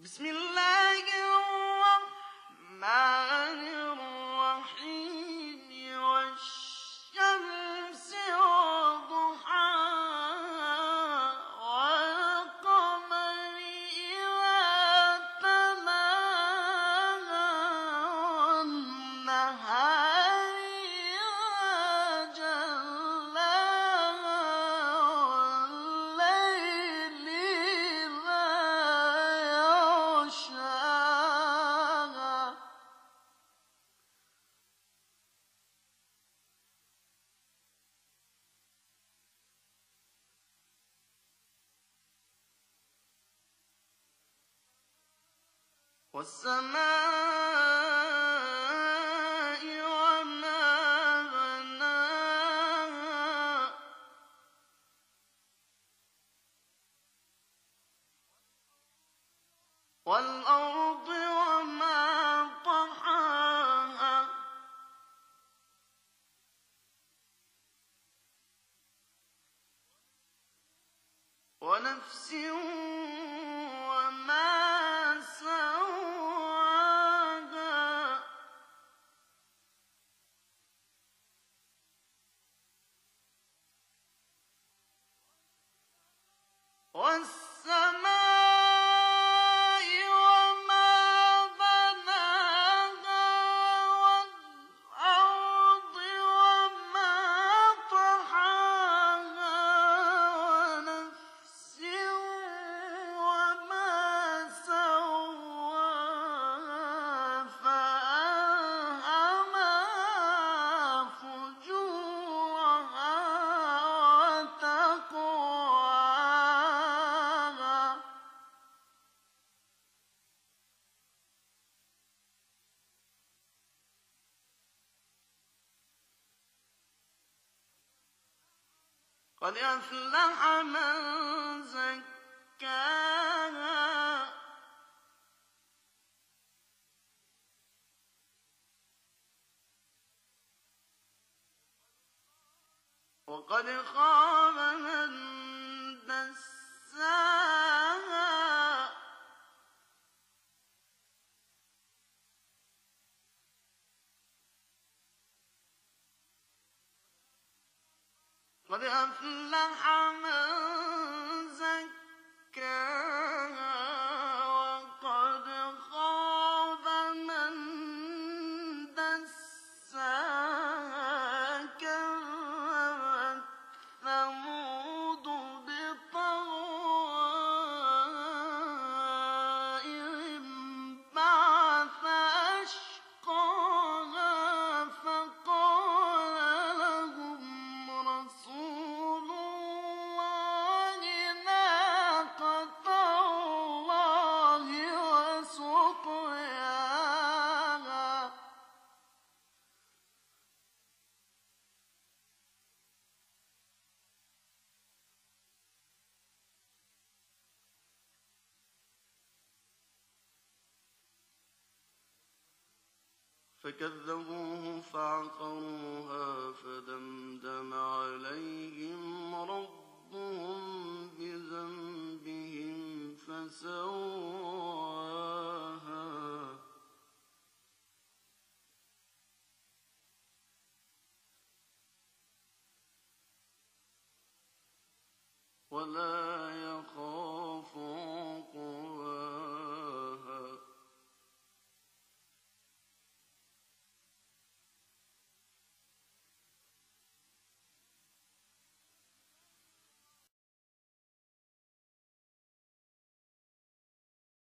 بسم الله الرحمن الرحيم والشمس وضحاها والقمر إذا تلاها والنهار إذا جلاها والليل إذا يغشاها والسماء وما بناها والأرض وما طحاها ونفس وما سواها والسماء وما بناها والأرض وما طحاها ونفس وما سواها فألهمها فجورها وتقواها قد أفلح من زكاها وقد خاب من دساها قد أفلح من زكاها وقد خاب من دساها كذبت ثمود بطغواهم بعث أشقاها فقال لهم رسول الله ناقة الله وسقياها فكذبوه فعقروها فدمدم عليهم ربهم بذنبهم فسواها